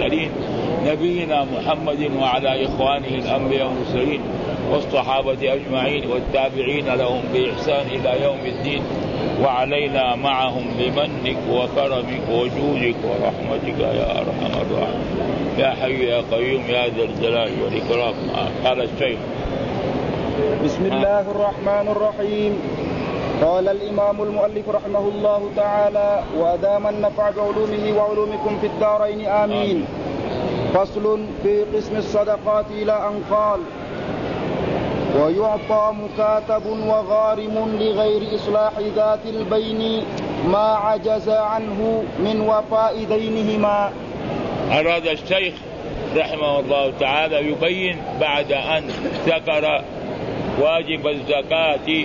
المرسلين نبينا محمد وعلى إخوانه الأنبياء والمرسلين والصحابة أجمعين والتابعين لهم بإحسان إلى يوم الدين، وعلينا معهم بمنك وكرمك وجودك ورحمتك يا أرحم الراحمين يا حي يا قيوم يا ذا الجلال والإكرام. قال الشيخ: بسم الله الرحمن الرحيم. قال الإمام المؤلف رحمه الله تعالى: وأدام النفع بعلومه وعلومكم في الدارين آمين. فصل في قسم الصدقات إلى أن قال: ويعطى مكاتب وغارم لغير إصلاح ذات البين ما عجز عنه من وفاء دينهما. أراد الشيخ رحمه الله تعالى يبين بعد أن ذكر واجب الزكاة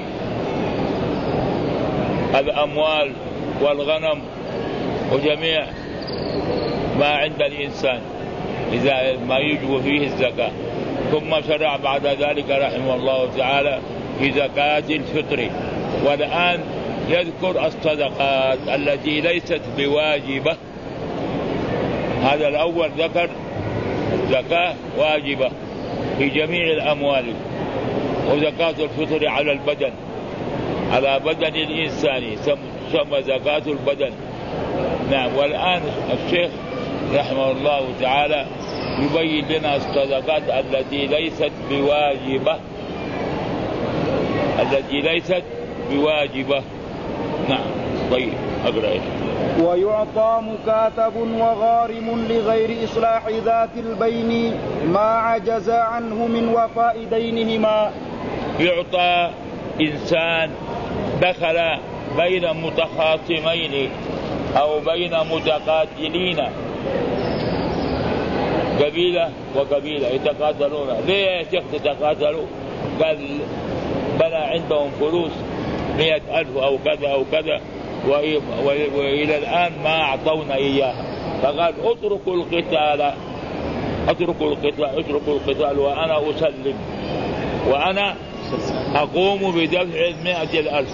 الأموال والغنم وجميع ما عند الإنسان إذا ما يجب فيه الزكاة، ثم شرع بعد ذلك رحمه الله تعالى في زكاة الفطر، والآن يذكر الصدقات التي ليست بواجبة. هذا الأول ذكر زكاة واجبة في جميع الأموال، وزكاة الفطر على البدن، على بدن الإنسان ثم زكاة البدن. نعم. والآن الشيخ رحمه الله تعالى يبين لنا الصدقات التي ليست بواجبة، التي ليست بواجبة. نعم. طيب أقرأ. ويعطى مكاتب وغارم لغير إصلاح ذات البين ما عجز عنه من وفاء دينهما. يعطى إنسان دخل بين متخاصمين أو بين متقاتلين، قبيلة وقبيلة يتقاتلون. ليه يا شيخ تتقاتلوا؟ قال بنى عندهم فلوس 100,000 أو كذا أو كذا، وإلى الآن ما أعطونا إياها، فقال اتركوا القتال، اتركوا القتال وأنا أسلم، وأنا أقوم بدفع 100,000.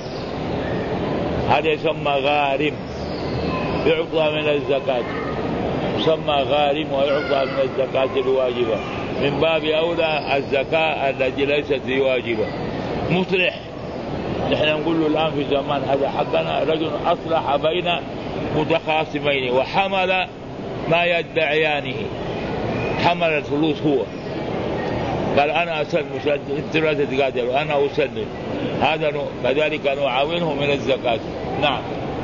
هذا يسمى غارم، يعطى من الزكاة، يسمى غارم ويعطى من الزكاة الواجبة. من باب أولى الزكاة التي ليست بواجبة. مصلح، نحن نقول له الآن في زمان هذا حقنا، رجل أصلح بين متخاصمين وحمل ما يدعيانه، حمل الفلوس هو، قال أنا أسلم، أنت لا تتقاتل، أنا أسلم. هذا كذلك نعاونه من الزكاة. نعم.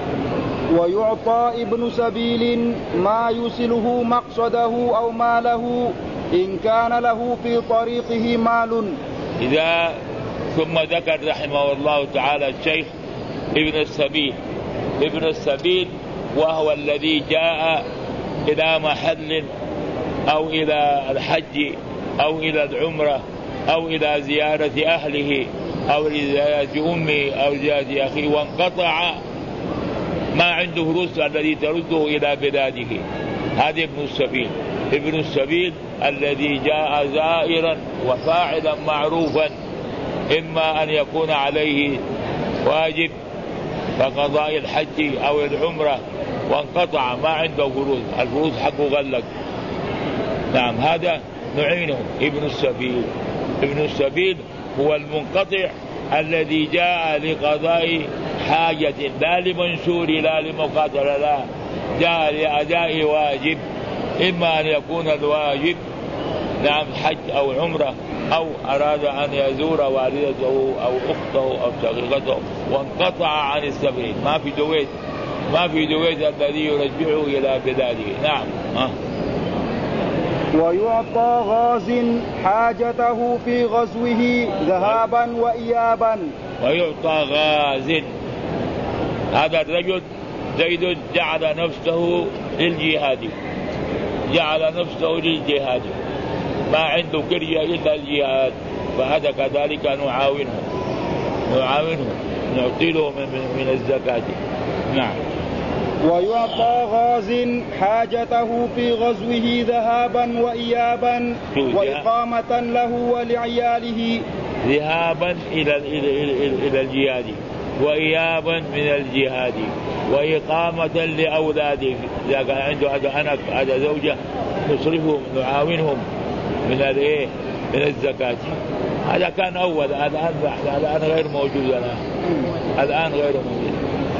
ويعطى ابن سبيل ما يوصله مقصده أو ماله إن كان له في طريقه مال. إذا ثم ذكر رحمه الله تعالى الشيخ ابن السبيل. ابن السبيل وهو الذي جاء إلى محل أو إلى الحج أو إلى العمرة أو إلى زيارة أهله أو لزيارة أمه أو زيارة أخيه، وانقطع ما عنده فلوس الذي ترده إلى بلاده، هذا ابن السبيل. ابن السبيل الذي جاء زائرا وفاعلا معروفا، إما أن يكون عليه واجب كقضاء الحج أو العمرة وانقطع ما عنده فلوس، الفلوس حقه غلق. نعم. هذا نعينه ابن السبيل. ابن السبيل هو المنقطع الذي جاء لقضاء حاجة، لا لمنشور لا لمقاتلة، لا، جاء لأداء واجب، إما أن يكون الواجب نعم حج أو عمرة، أو أراد أن يزور والدته أو أخته أو شقيقته وانقطع عن السبيل، ما في دويت، ما في دويت الذي يرجعه إلى بلاده. نعم. ويعطى غاز حاجته في غزوه ذهابا وإيابا. ويعطى غاز، هذا الرجل زيد جعل نفسه للجهاد، جعل نفسه للجهاد، ما عنده كرية إلا الجهاد، فهذا كذلك نعاونه نعطي له من الزكاة. نعم. ويعطى غاز حاجته في غزوه ذهابا وإيابا وإقامة له ولعياله. ذهابا إلى الجهاد وإيابا من الجهاد. وإقامة لأولاده، إذا كان عنده هذا زوجة نصرفهم نعاونهم من الزكاة. هذا كان أول، الآن غير موجود، الآن غير موجود،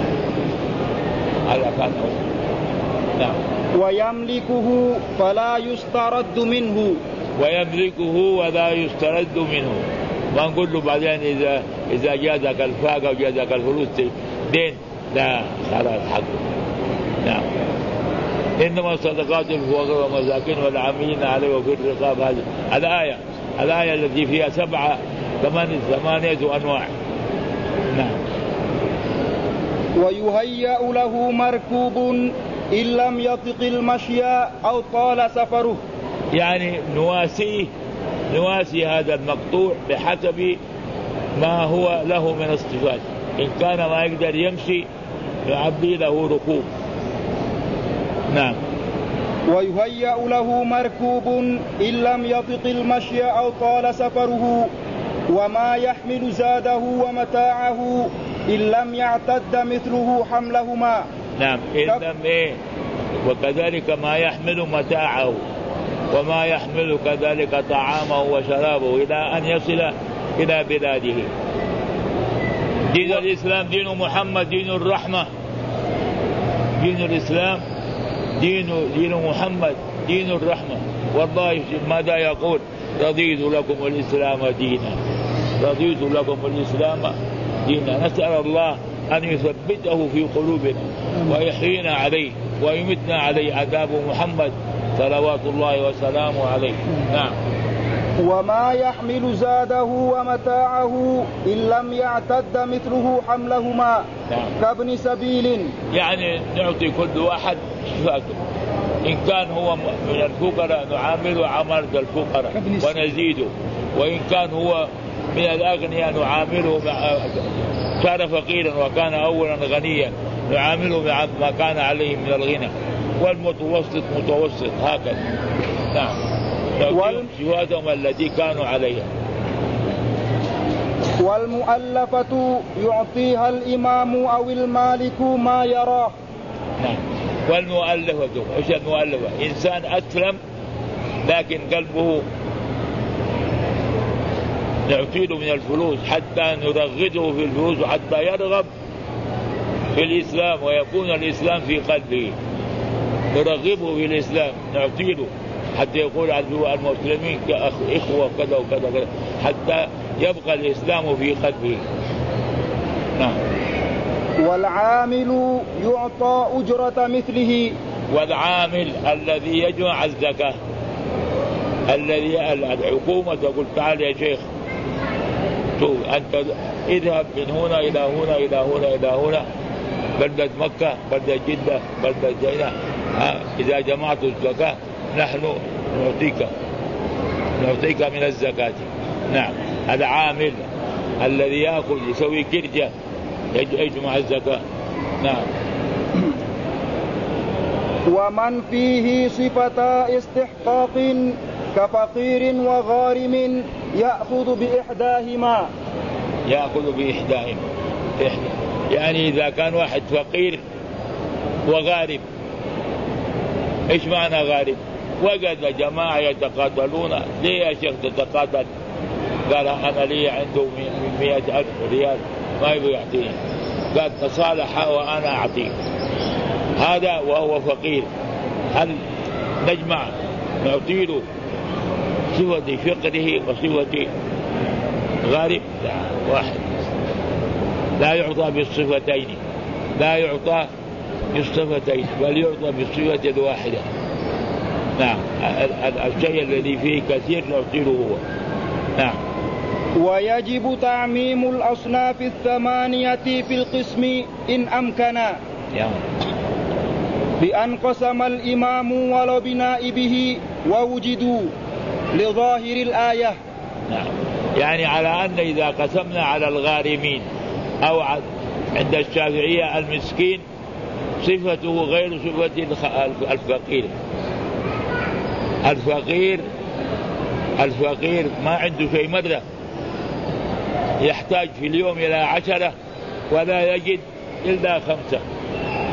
هذا كان أول. نعم. ويملكه فلا يسترد منه، ويملكه ولا يسترد منه. ما نقول له بعدين إذا جازك الفاقة وجازك الفلوس دين، لا، خلاص حقه. نعم. إنما الصدقات للفقراء والمساكين والعاملين عليه وفي الرقاب. هذه الآية التي فيها 8 أنواع. نعم. ويهيأ له مركوب إن لم يطق المشي أو طال سفره، يعني نواسي هذا المقطوع بحسب ما هو له من الصفات. إن كان ما يقدر يمشي يعبي له ركوب. نعم. ويهيأ له مركوب إن لم يطق المشي أو طال سفره، وما يحمل زاده ومتاعه إن لم يعتد مثله حملهما. نعم. وكذلك ما يحمل متاعه وما يحمل كذلك طعامه وشرابه إلى أن يصل إلى بلاده. دين الإسلام دين محمد، دين الرحمة. دين الإسلام دين محمد، دين الرحمة. والله ماذا يقول؟ رضيت لكم الإسلام دينا، رضيت لكم الإسلام دينا. نسأل الله أن يثبته في قلوبنا ويحيينا عليه ويمتنا عليه. عذاب محمد صلوات الله وسلامه عليه. نعم. وما يحمل زاده ومتاعه إن لم يعتد مثله حملهما. نعم. كابن سبيل، يعني نعطي كل واحد صفاته. إن كان هو من الفقراء نعامله عمل الفقراء ونزيده، وإن كان هو من الأغنياء نعامله كان فقيرا وكان أولا غنيا نعامله ما كان عليه من الغنى، والمتوسط متوسط، هكذا. نعم. صفاتهم التي كانوا عليها. والمؤلفة يعطيها الإمام أو المالك ما يراه. نعم. والمؤلفة، ايش المؤلفة؟ إنسان أسلم لكن قلبه نعطيه من الفلوس حتى نرغده في الفلوس وحتى يرغب في الإسلام ويكون الإسلام في قلبه. نرغبه في الإسلام، نعطيه حتى يقول المسلمين كإخوة كذا وكذا، حتى يبقى الإسلام في قلبه. نعم. والعامل يعطى أجرة مثله. والعامل الذي يجمع الزكاة، الذي الحكومة تقول تعال يا شيخ أنت اذهب من هنا إلى هنا إلى هنا إلى هنا، بلدة مكة، بلدة جدة، بلدة جينة، إذا جمعت الزكاة نحن نعطيك من الزكاة. نعم. العامل الذي يأخذ يسوي كرجة يجمع الزكاة. نعم. ومن فيه صفتا استحقاق كفقير وغارم يأخذ بإحداهما. يعني إذا كان واحد فقير وغارب. إيش معنى غارب؟ وجد جماعة يتقاتلون، ليه يا شيخ تتقاتل؟ قال أنا لي عنده 100,000 ريال ما يبغى يعطيني، قال تصالح وأنا أعطيك. هذا وهو فقير. هل نجمع نعطي له صفة فقره وصفة غارب؟ لا، واحد لا يعطى بالصفتين، لا يعطى بالصفتين بل يعطى بالصفة الواحدة. نعم. الشيء الذي فيه كثير نعطيه هو. نعم. ويجب تعميم الأصناف 8 في القسم إن أمكنا، بأن قسم الإمام ولو بنائبه ووجدوا لظاهر الآية. نعم. يعني على أن إذا قسمنا على الغارمين أو عند الشافعية المسكين صفته غير صفة الفقير. الفقير ما عنده شيء مرة، يحتاج في اليوم إلى 10 ولا يجد إلا 5.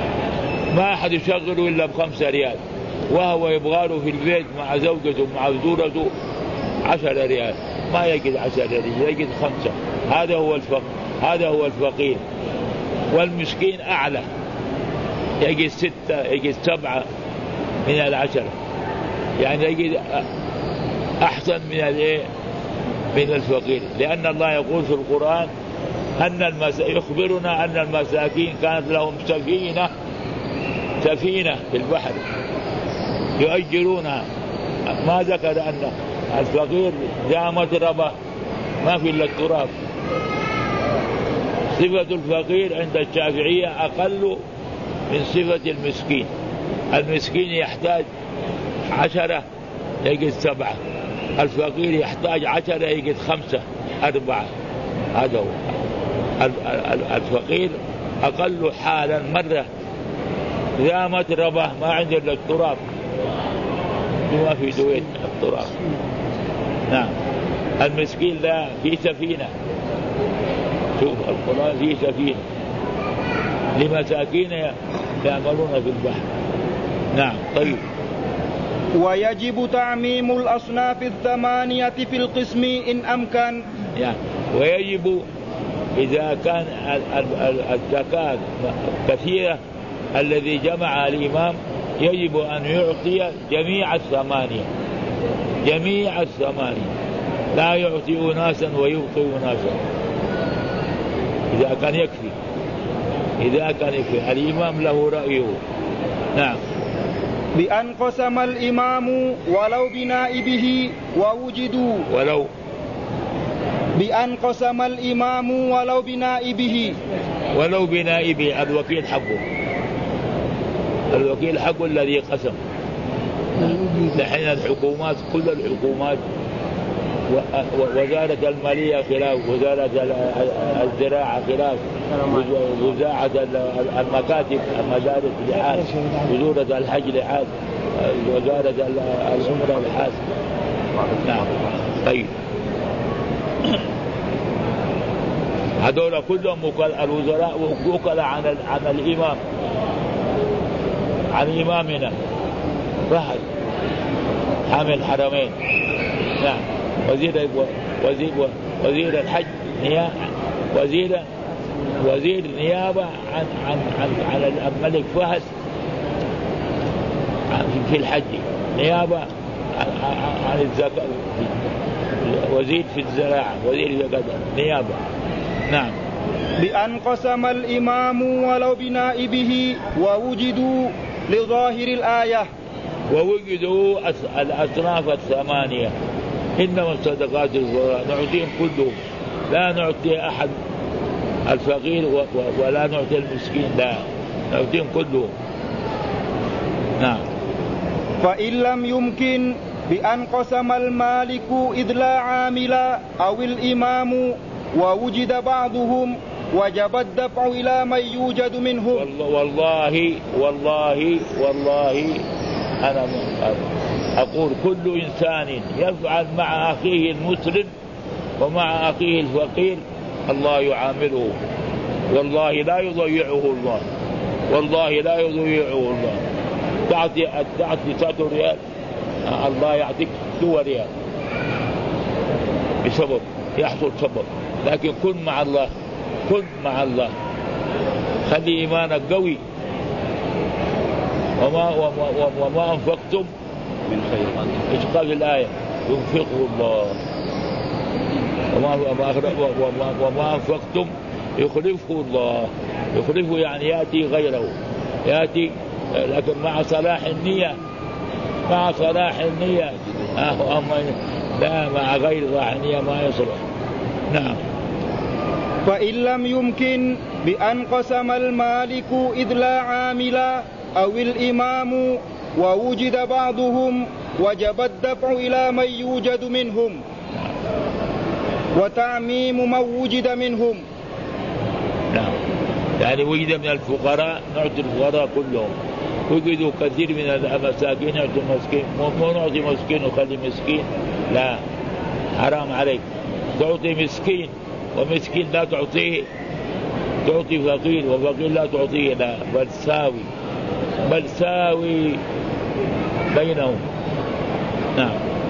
ما أحد يشغله إلا ب5 ريال، وهو يبغاله في البيت مع زوجته مع زوجته 10 ريال، ما يجد 10 ريال، يجد 5. هذا هو الفقير. والمسكين أعلى، يجد 6 يجد 7 من 10، يعني يجد أحسن من الفقير. لأن الله يقول في القرآن يخبرنا أن المساكين كانت لهم سفينة في البحر يؤجرونها. ما ذكر أن الفقير ذا متربة ما في إلا التراب. صفة الفقير عند الشافعية أقل من صفة المسكين. المسكين يحتاج 10 يجد 7، الفقير يحتاج 10 يجد 5 4. هذا هو الفقير أقل حالا مرة ذا متربة ما عنده إلا التراب، ما في دوين التراب. نعم. المسكين لا في سفينة، شوف القرآن في سفينة لمساكين يعملون في البحر. نعم. طيب. ويجب تعميم الأصناف 8 في القسم إن أمكن. يعني ويجب إذا كان الزكاة كثيرة الذي جمع الإمام يجب أن يعطي جميع 8، لا يعطي أناسا ويبقي أناسا إذا كان يكفي. الإمام له رأيه. نعم. بأن قسم الإمام ولو بنائبه ووجدوا بأن قسم الإمام ولو بنائبه الوكيل حقه الذي قسم. لحين الحكومات كل الحكومات وزارة المالية خلاف، وزارة الزراعة خلاف، وزارة المكاتب المدارس لحاس، وزارة الحج لحاس، وزارة العمرة لحاس. نعم. طيب. هذول كلهم الوزراء وكلاء عن الإمام، عن إمامنا فهد حامل الحرمين. نعم. وزير الحج وزير نيابة عن الملك فهد في الحج، نيابة عن الزكاة، وزير في الزراعة، وزير الزكاة، نيابة. نعم. بأن قسم الإمام ولو بنائبه ووجدوا لظاهر الآية. ووجدوا الأصناف 8. إنما الصدقات الفقراء نعطيهم كلهم، لا نعطي أحد الفقير ولا نعطي المسكين، لا نعطيهم كلهم. نعم. فإن لم يمكن بأن قسم المالك إذ لا عامل أو الإمام ووجد بعضهم وجب الدفع إلى من يوجد منهم. والله أنا أقول كل إنسان يفعل مع أخيه المسلم ومع أخيه الفقير الله يعامله، والله لا يضيعه الله. تعطي 9 ريال الله يعطيك 2 ريال بسبب يحصل سبب. لكن كن مع الله، خلي إيمانك قوي. وما أنفقتم من خير، إيش قال الآية؟ ينفقه الله. وما أنفقتم يخلفه الله. يخلفه يعني يأتي غيره، يأتي لكن مع صلاح النية. أما لا مع غير صلاح النية ما يصلح. نعم. فإن لم يمكن بأن قسم المالك إذ لا عامل أو الإمام ووجد بعضهم وجب الدفع إلى من يوجد منهم وتعميم من وجد منهم. نعم. يعني وجد من الفقراء نعطي الفقراء كلهم، وجدوا كثير من المساكين نعطي المسكين. مو نعطي مسكين وخلي مسكين، لا، حرام عليك. تعطي مسكين ومسكين لا تعطيه، تعطي فقير وفقير لا تعطيه، لا، بل تساوي. بل ساوي بينهم. نعم.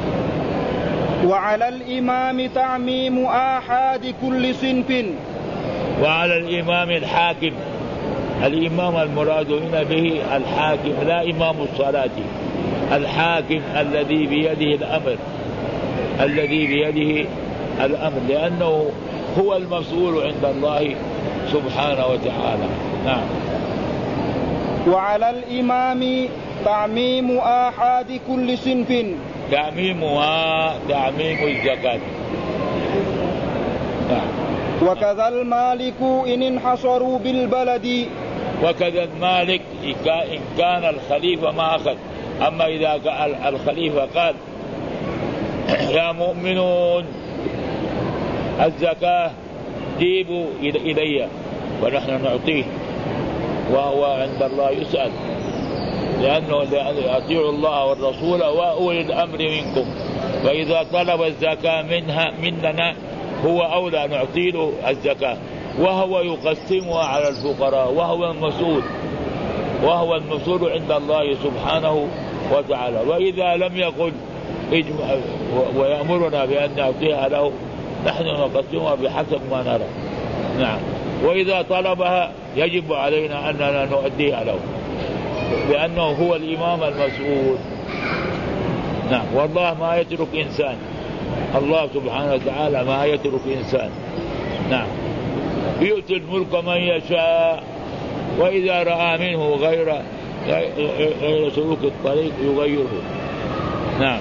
وعلى الإمام تعميم آحاد كل صنف. وعلى الإمام الحاكم. الإمام المراد هنا به الحاكم، لا إمام الصلاة، الحاكم الذي بيده الأمر، الذي بيده الأمر، لأنه هو المسؤول عند الله سبحانه وتعالى. نعم. وعلى الإمام تعميم آحاد كل صنف. تعميمها تعميم الزكاة. نعم. وكذا المالك إن انحصروا بالبلد. وكذا المالك إن كان الخليفة ما أخذ. أما إذا الخليفة قال يا مؤمنون الزكاة جيبوا إلي ونحن نعطيه، وهو عند الله يسأل، لأنه أطيعوا الله والرسول وأولي الأمر منكم، فإذا طلب الزكاة مننا هو أولى نعطي له الزكاة، وهو يقسمها على الفقراء، وهو المسؤول عند الله سبحانه وتعالى. وإذا لم يقل ويأمرنا بأن نعطيها له، نحن نقسمها بحسب ما نرى. نعم. وإذا طلبها يجب علينا أننا نؤديها له، لأنه هو الإمام المسؤول. نعم. والله ما يترك إنسان، الله سبحانه وتعالى ما يترك إنسان. نعم. يؤتي الملك من يشاء، وإذا رأى منه غير سلوك الطريق يغيره. نعم.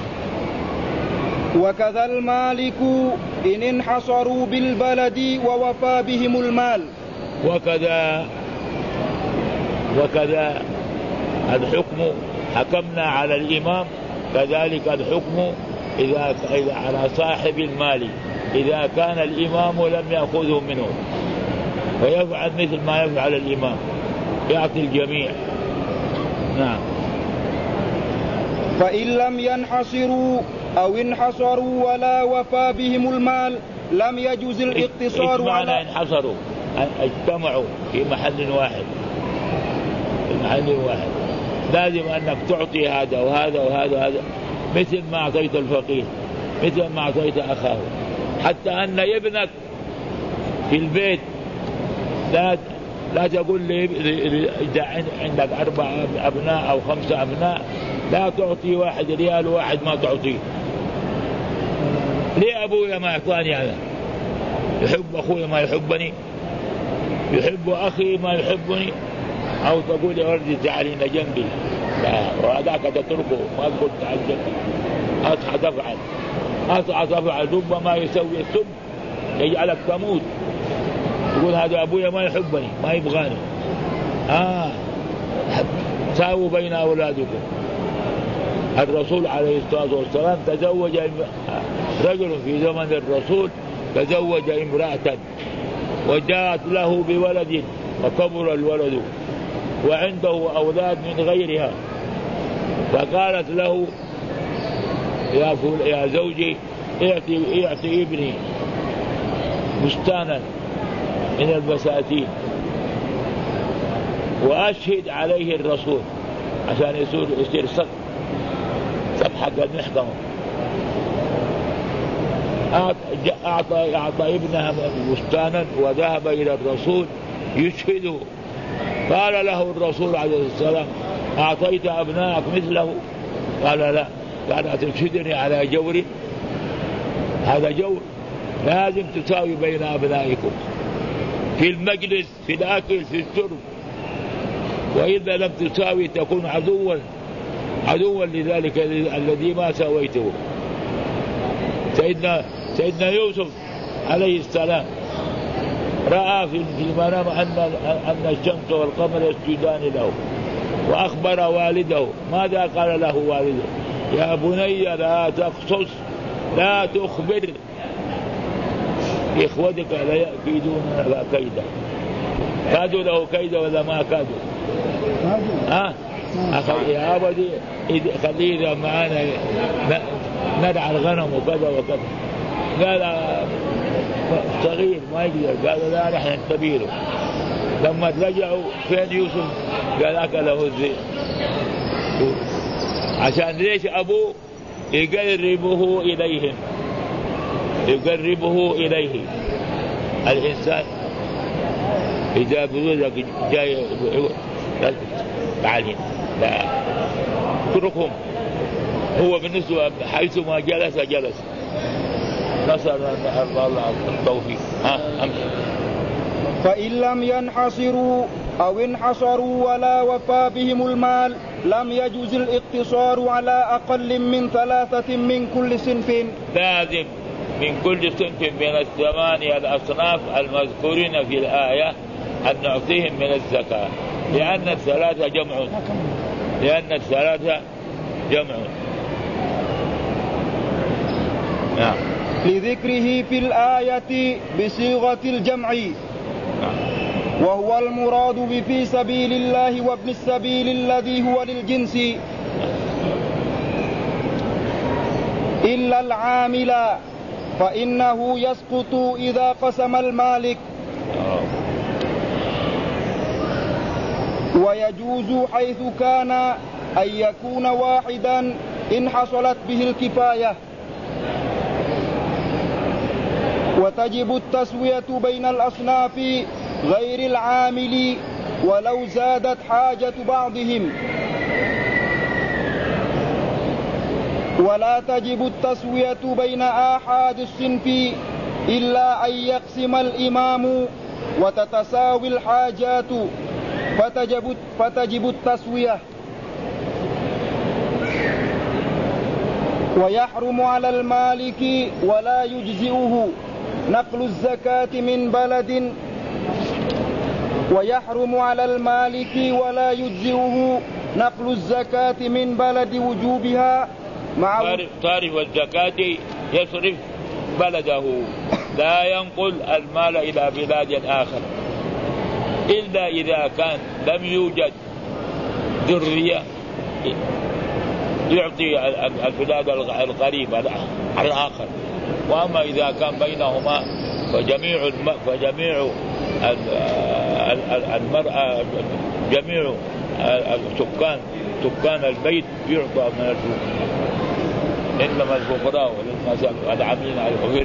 وكذا المالك إن انحصروا بالبلد ووفى بهم المال. وكذا الحكم حكمنا على الإمام، كذلك الحكم إذا على صاحب المال، إذا كان الإمام لم يأخذه منه فيفعل مثل ما يفعل الإمام، يعطي الجميع. نعم. فإن لم ينحصروا أو انحصروا ولا وفى بهم المال لم يجوز الاقتصار. إيش معنى انحصروا؟ اجتمعوا في محل واحد، لازم أنك تعطي هذا وهذا وهذا وهذا، مثل ما أعطيت الفقير، مثل ما أعطيت أخاه. حتى أن ابنك في البيت لا تقول لي إذا عندك 4 أبناء أو 5 أبناء لا تعطي 1 ريال واحد ما تعطيه. ليه أبويا ما يعطاني أنا؟ يحب أخويا ما يحبني، يحب أخي ما يحبني، أو تقول يا ولدي تعالين جنبي، وهذاك تتركه ما تقول تعال جنبي، أصعى تفعل ربما يسوي السم يجعلك تموت. تقول هذا أبويا ما يحبني ما يبغاني. ساووا بين أولادكم. الرسول عليه الصلاة والسلام تزوج رجل في زمن الرسول، تزوج امرأة وجاءت له بولد وكبر الولد وعنده أولاد من غيرها، فقالت له يا زوجي اعطي ابني بستانا من البساتين وأشهد عليه الرسول عشان يصير سب حق المحكمة. أعطى ابنها بستانا وذهب إلى الرسول يشهده. قال له الرسول عليه السلام أعطيت أبنائك مثله؟ قال لا. قال أتشهدني على جور؟ هذا جور، لازم تساوي بين أبنائكم في المجلس، في الأكل، في الشرب، وإذا لم تساوي تكون عدوا لذلك الذي ما سويته. سيدنا يوسف عليه السلام رأى في المنام أن الشمس والقمر يسجدان له، وأخبر والده. ماذا قال له والده؟ يا بني لا تقصص، لا تخبر، إخوتك لا يكيدون كيدا. كادوا له كيدا ولا ما كادوا؟ يا أبدي خلينا معانا نرعى الغنم وكذا وكذا. قال صغير ما يقدر. قال لا نحن نتبيله. لما رجعوا فين يوسف؟ قال أكله الذئب. عشان ليش أبوه يقربه إليهم، يقربه إليه. الإنسان إذا بولدك جاي تعال هنا، لا اتركهم، هو بالنسبة حيثما جلس جلس. نسأل الله التوفيق. أمشي. فإن لم ينحصروا أو انحصروا ولا وفى بهم المال لم يجوز الاقتصار على أقل من 3 من كل صنف. لازم من كل صنف من الثمانية الأصناف المذكورين في الآية أن نعطيهم من الزكاة، لأن الثلاثة جمع. نعم. لذكره في الآية بصيغة الجمع، وهو المراد بفي سبيل الله وابن السبيل الذي هو للجنس، إلا العامل فإنه يسقط إذا قسم المالك، ويجوز حيث كان أن يكون واحدا إن حصلت به الكفاية، وتجب التسوية بين الأصناف غير العامل ولو زادت حاجة بعضهم، ولا تجب التسوية بين آحاد الصنف إلا أن يقسم الإمام وتتساوي الحاجات فتجب التسوية. ويحرم على المالك ولا يجزئه نقل الزكاة من بلد نقل الزكاة من بلد وجوبها مع صارف الزكاة يصرف بلده، لا ينقل المال إلى بلاد آخر إلا إذا كان لم يوجد ذرية يعطي البلاد القريبة على الآخر. وأما إذا كان بينهما فجميع المرأة جميع سكان البيت يعطى من الفقراء، إنما الفقراء والعاملين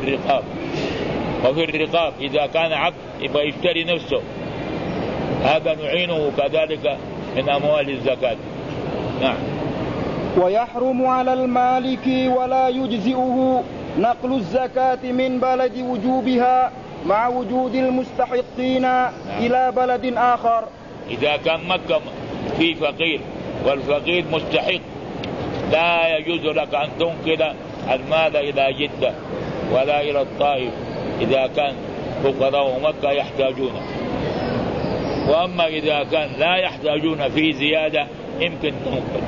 وفي الرقاب إذا كان عبد يبقى يشتري نفسه، هذا نعينه كذلك من أموال الزكاة. نعم. ويحرم على المالك ولا يجزئه نقل الزكاة من بلد وجوبها مع وجود المستحقين إلى بلد آخر. إذا كان مكة في فقير والفقير مستحق لا يجوز لك أن تنقل المال إلى جدة ولا إلى الطائف إذا كان فقراء مكة يحتاجون. وأما إذا كان لا يحتاجون في زيادة يمكن تنقل.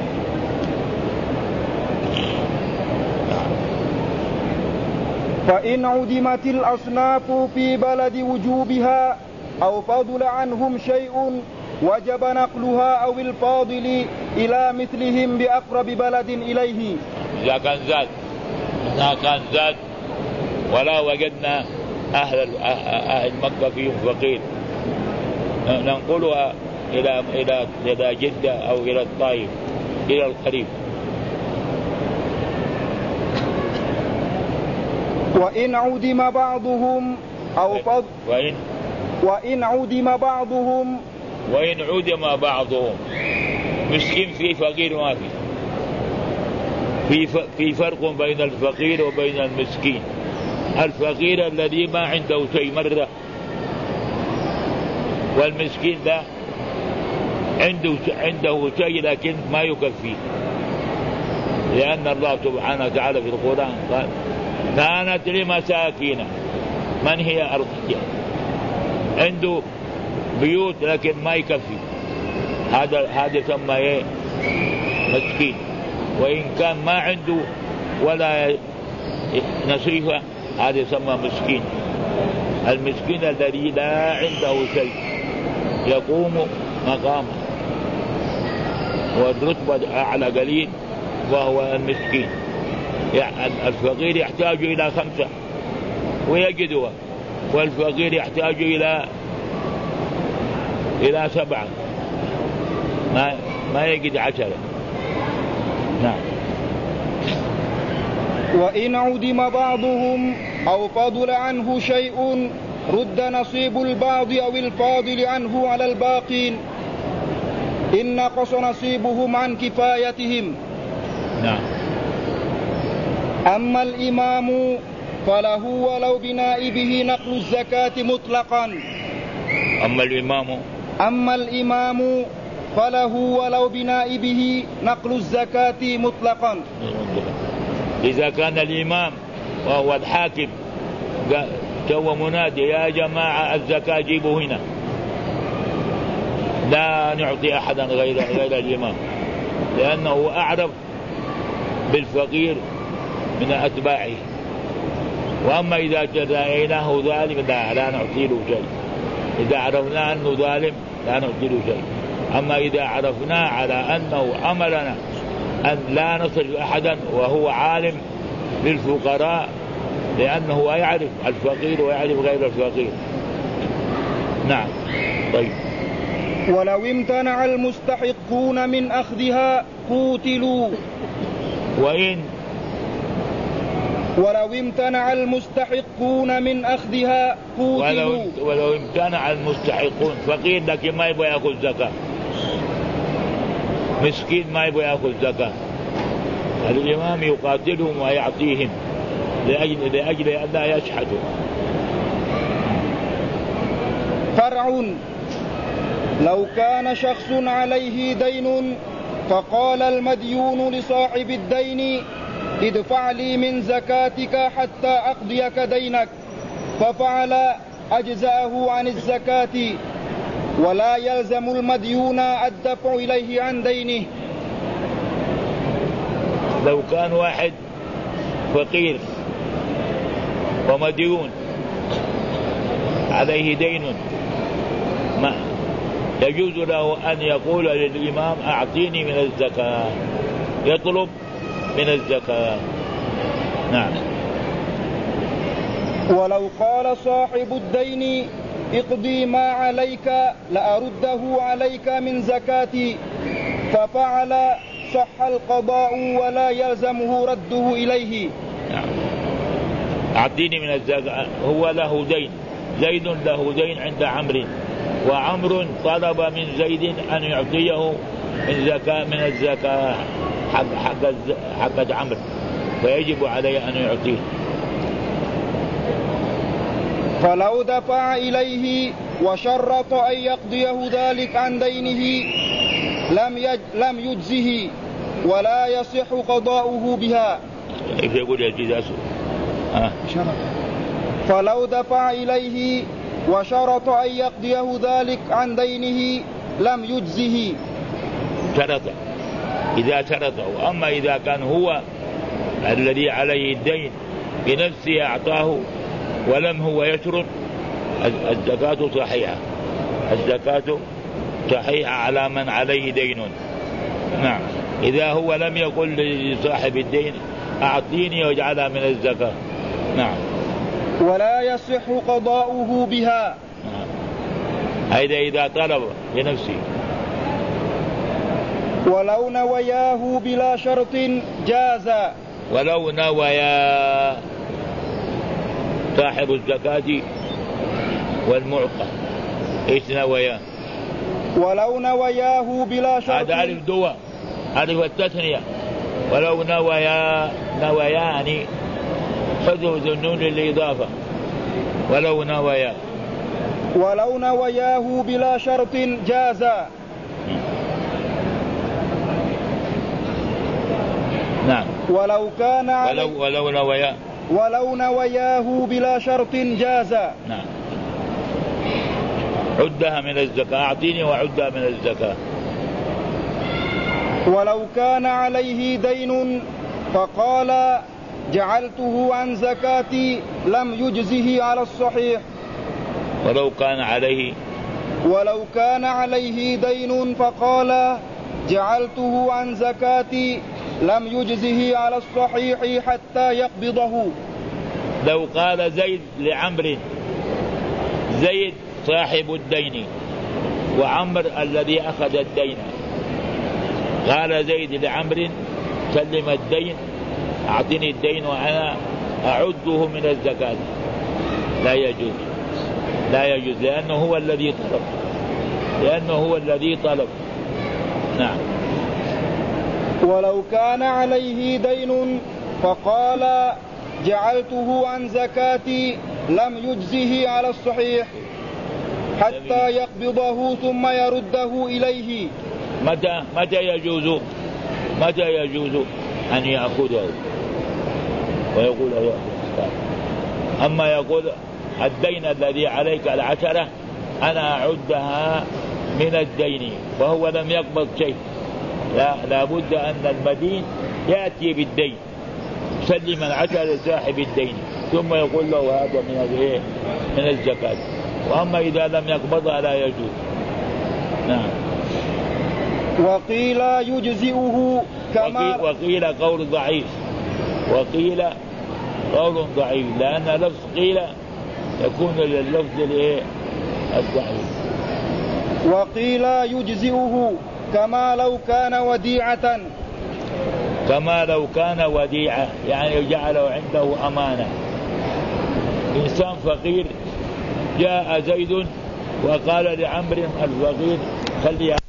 فإن عدمت الأصناف في بلد وجوبها أو فضل عنهم شيء وجب نقلها أو الفاضل إلى مثلهم بأقرب بلد إليه. إذا كان زاد ولا وجدنا أهل مكة فيهم فقير ننقلها إلى جدة أو إلى الطائف إلى القريب. وإن عدم بعضهم أو فضل وإن عدم بعضهم مسكين في فقير ما في فرق بين الفقير وبين المسكين. الفقير الذي ما عنده شيء مرة، والمسكين ده عنده شيء لكن ما يكفي، لأن الله سبحانه وتعالى في القرآن قال كانت لمساكين. من هي أرضية عنده بيوت لكن ما يكفي، هذا يسمى ايه؟ مسكين. وإن كان ما عنده ولا نصيفة هذا يسمى مسكين. المسكين الذي لا عنده شيء يقوم مقامه والرتبة أعلى قليل وهو المسكين. يعني الفقير يحتاج إلى 5 ويجدها، والفقير يحتاج إلى 7 ما يجد 10. نعم. وإن عدم بعضهم أو فضل عنه شيء رد نصيب البعض أو الفاضل عنه على الباقين إن نقص نصيبهم عن كفايتهم. نعم. أما الإمام فله ولو بنائبه نقل الزكاة مطلقا. أما الإمام فله ولو بنائبه نقل الزكاة مطلقا. إذا كان الإمام وهو الحاكم تو منادي يا جماعة الزكاة جيبوا هنا، لا نعطي أحدا غير الإمام، لأنه أعرف بالفقير من أتباعه. وأما إذا رأيناه ظالم لا نعطي له شيء، إذا عرفنا أنه ظالم لا نعطي له شيء. أما إذا عرفنا على أنه أمرنا أن لا نصرف أحدا وهو عالم بالفقراء، لأنه يعرف الفقير ويعرف غير الفقير. نعم. طيب. ولو امتنع المستحقون من أخذها قوتلوا. ولو امتنع المستحقون من أخذها قوتلوا. ولو امتنع المستحقون، فقير لكن ما يبغى يأخذ زكاة، مسكين ما يبغى يأخذ زكاة، الإمام يقاتلهم ويعطيهم لأجل أن لا يشحتوا. فرع. لو كان شخص عليه دين فقال المديون لصاحب الدين ادفع لي من زكاتك حتى أقضيك دينك، ففعل أجزأه عن الزكاة ولا يلزم المديون الدفع إليه عن دينه. لو كان واحد فقير ومديون عليه دين، ما يجوز له أن يقول للإمام أعطيني من الزكاة، يطلب من الزكاة. نعم. ولو قال صاحب الدين اقضي ما عليك لأرده عليك من زكاتي ففعل صح القضاء ولا يلزمه رده إليه. نعم. أعطيني من الزكاة، هو له دين، زيد له دين عند عمرو، وعمر طلب من زيد أن يعطيه من الزكاة حق عمرو، فيجب عليه أن يعطيه. فلو دفع إليه وشرط أن يقضيه ذلك عن دينه لم يجزه ولا يصح قضاؤه بها. كيف يقول يجزي؟ فلو دفع إليه وشرط أن يقضيه ذلك عن دينه لم يجزه. شرط إذا شرطه. أما إذا كان هو الذي عليه الدين بنفسه أعطاه ولم هو يشرط، الزكاة صحيحة، الزكاة صحيحة على من عليه دين. نعم. إذا هو لم يقل لصاحب الدين أعطيني واجعلها من الزكاة. نعم. ولا يصح قضاؤه بها. هذا إذا طلب لنفسه. ولو نوياه بلا شرط جاز. ولو نويا صاحب الزكاة والمعطى ايش نويا؟ ولو نوياه بلا شرط. هذا ألف دواء، ألف التثنية. ولو نوياني حذف النون للإضافة. ولو نوياه بلا شرط جاز. نعم. ولو نوياه بلا شرط جاز. نعم. عدها من الزكاة، أعطيني وعدها من الزكاة. ولو كان عليه دين فقال جعلته عن زكاتي لم يجزه على الصحيح. ولو كان عليه دين فقال جعلته عن زكاتي لم يجزه على الصحيح حتى يقبضه. لو قال زيد لعمر، زيد صاحب الدين وعمر الذي أخذ الدين، قال زيد لعمر سلم الدين، أعطني الدين وأنا أعده من الزكاة، لا يجوز، لا يجوز، لأنه هو الذي طلب، لأنه هو الذي طلب. نعم. ولو كان عليه دين فقال جعلته عن زكاتي لم يجزه على الصحيح حتى يقبضه ثم يرده إليه. متى يجوز أن يأخذه ويقول هو؟ أما يقول الدين الذي عليك 10 أنا أعدها من الدين وهو لم يقبض شيء، لا بد أن المدين يأتي بالدين، سلم 10 لصاحب الدين ثم يقول له هذا من الزكاة. وأما إذا لم يقبضها لا يجوز. نعم. وقيل يجزئه كما وقيل قول ضعيف، وقيل قول ضعيف، لأن لفظ قيل يكون لللفظ الضعيف. وقيل يجزئه كما لو كان وديعة، كما لو كان وديعة يعني جعله عنده أمانة. إنسان فقير جاء زيد وقال لعمرو الفقير خلي